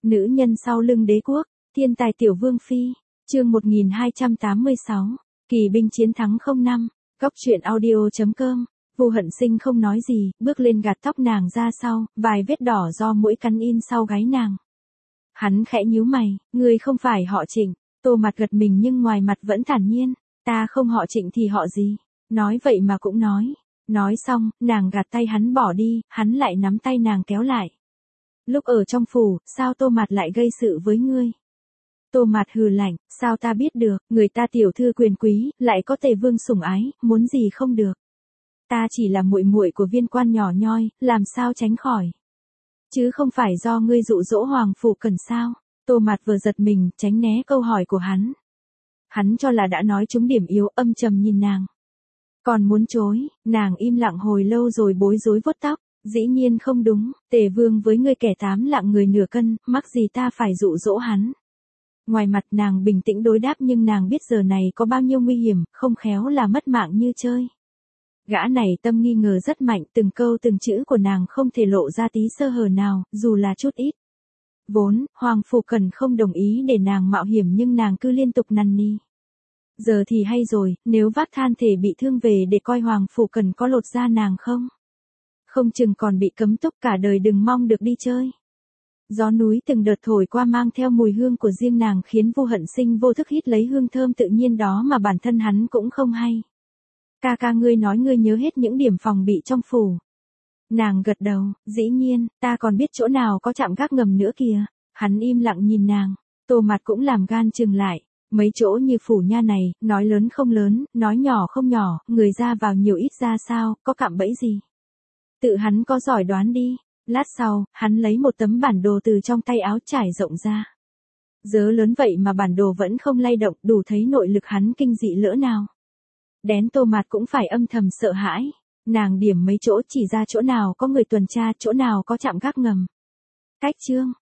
Nữ nhân sau lưng đế quốc, thiên tài tiểu vương phi, chương 1286, kỳ binh chiến thắng 05, góc truyện audio.com. Vu Hận Sinh không nói gì, bước lên gạt tóc nàng ra sau, vài vết đỏ do mũi cắn in sau gáy nàng. Hắn khẽ nhíu mày, ngươi không phải họ Trịnh. Tô Mặt gật mình nhưng ngoài mặt vẫn thản nhiên, ta không họ Trịnh thì họ gì? Nói vậy mà cũng nói. Nói xong, nàng gạt tay hắn bỏ đi, hắn lại nắm tay nàng kéo lại. Lúc ở trong phủ, sao Tô Mặt lại gây sự với ngươi? Tô Mặt hừ lạnh, sao ta biết được, người ta tiểu thư quyền quý, lại có Tề vương sủng ái, muốn gì không được. Ta chỉ là muội muội của viên quan nhỏ nhoi, làm sao tránh khỏi. Chứ không phải do ngươi dụ dỗ Hoàng Phủ Cần sao? Tô Mặt vừa giật mình, tránh né câu hỏi của hắn. Hắn cho là đã nói trúng điểm yếu, âm trầm nhìn nàng. Còn muốn chối, nàng im lặng hồi lâu rồi bối rối vuốt tóc. Dĩ nhiên không đúng, Tề vương với ngươi kẻ 8 lạng người nửa cân, mắc gì ta phải dụ dỗ hắn. Ngoài mặt nàng bình tĩnh đối đáp nhưng nàng biết giờ này có bao nhiêu nguy hiểm, không khéo là mất mạng như chơi. Gã này tâm nghi ngờ rất mạnh, từng câu từng chữ của nàng không thể lộ ra tí sơ hở nào, dù là chút ít. Vốn, Hoàng Phủ Cần không đồng ý để nàng mạo hiểm nhưng nàng cứ liên tục năn nỉ. Giờ thì hay rồi, nếu vác than thể bị thương về để coi Hoàng Phủ Cần có lột da nàng không? Không chừng còn bị cấm túc cả đời, đừng mong được đi chơi. Gió núi từng đợt thổi qua mang theo mùi hương của riêng nàng khiến Vu Hận Sinh vô thức hít lấy hương thơm tự nhiên đó mà bản thân hắn cũng không hay. Ca ngươi nói ngươi nhớ hết những điểm phòng bị trong phủ. Nàng gật đầu, dĩ nhiên, ta còn biết chỗ nào có trạm gác ngầm nữa kìa. Hắn im lặng nhìn nàng, Tô Mặt cũng làm gan chừng lại. Mấy chỗ như phủ nha này, nói lớn không lớn, nói nhỏ không nhỏ, người ra vào nhiều ít ra sao, có cạm bẫy gì. Tự hắn có giỏi đoán đi. Lát sau, hắn lấy một tấm bản đồ từ trong tay áo trải rộng ra. Dớ lớn vậy mà bản đồ vẫn không lay động, đủ thấy nội lực hắn kinh dị lỡ nào. Đến Tô Mặt cũng phải âm thầm sợ hãi. Nàng điểm mấy chỗ chỉ ra chỗ nào có người tuần tra, chỗ nào có trạm gác ngầm. Cách chương,